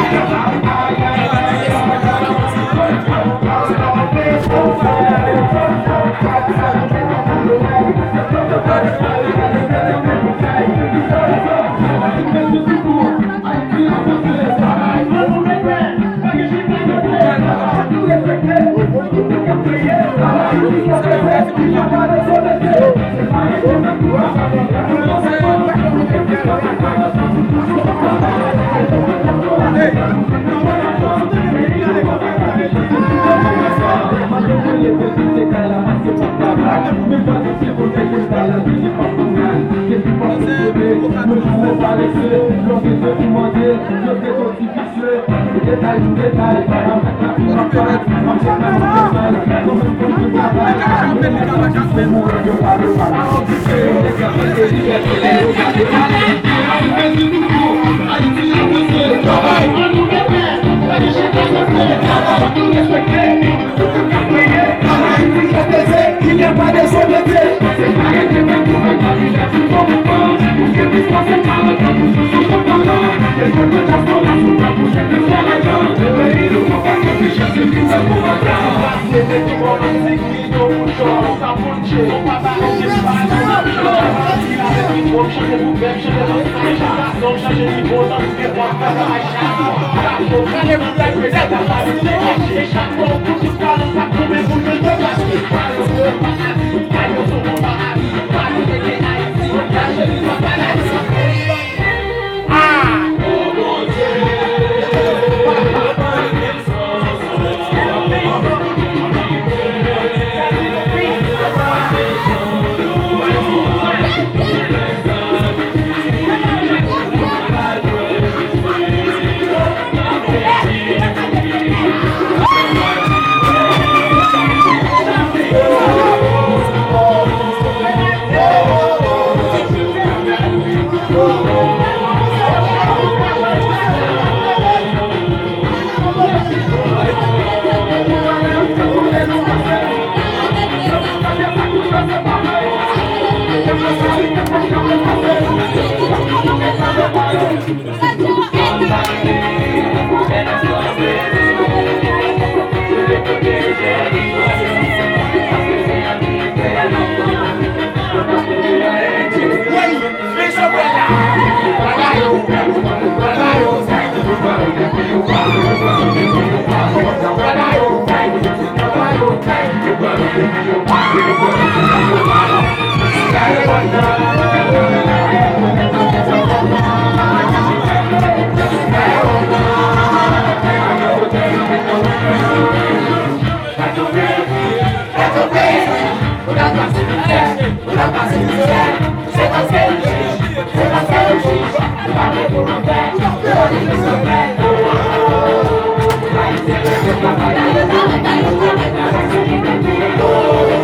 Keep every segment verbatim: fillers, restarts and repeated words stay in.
Il n'y a pas de sobriété. C'est pas un événement qui va pas lui laisser trop longtemps. Pour que tu sois cette parole comme nous sommes contents. Et que tu t'as pour la soupe pour que tu sois la grande. Et il nous faut pas que tu cherches une pizza pour un temps. C'est des tout bons musiques qui nous font chaud. Ça monte chez on va pas laisser pas la soupe. Il a des micros, changer de bouquet, changer de stage. Donc changer de niveau dans tous les points. Allez vous la jouer, c'est la vérité. Et chaque fois que tu parles, ça promet vous de te passer. Oh,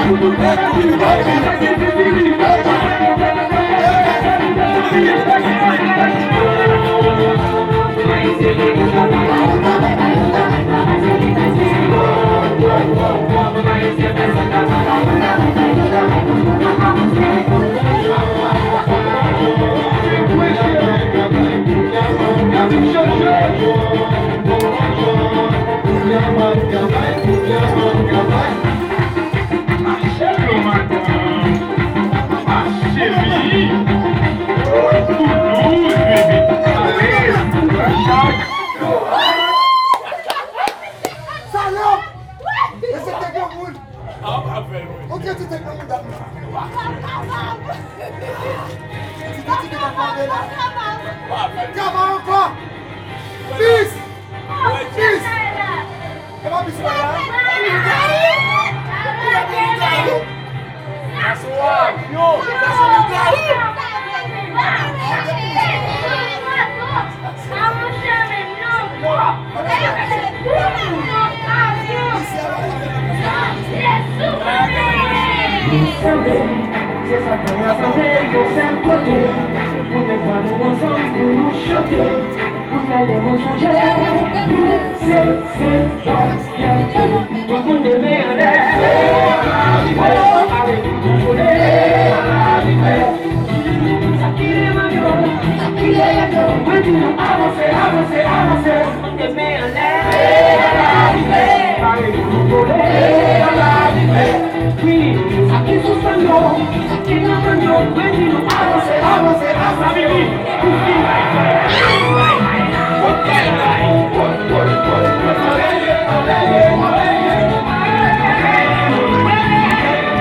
Aqui sus sueños, aquí no sueño, when you know I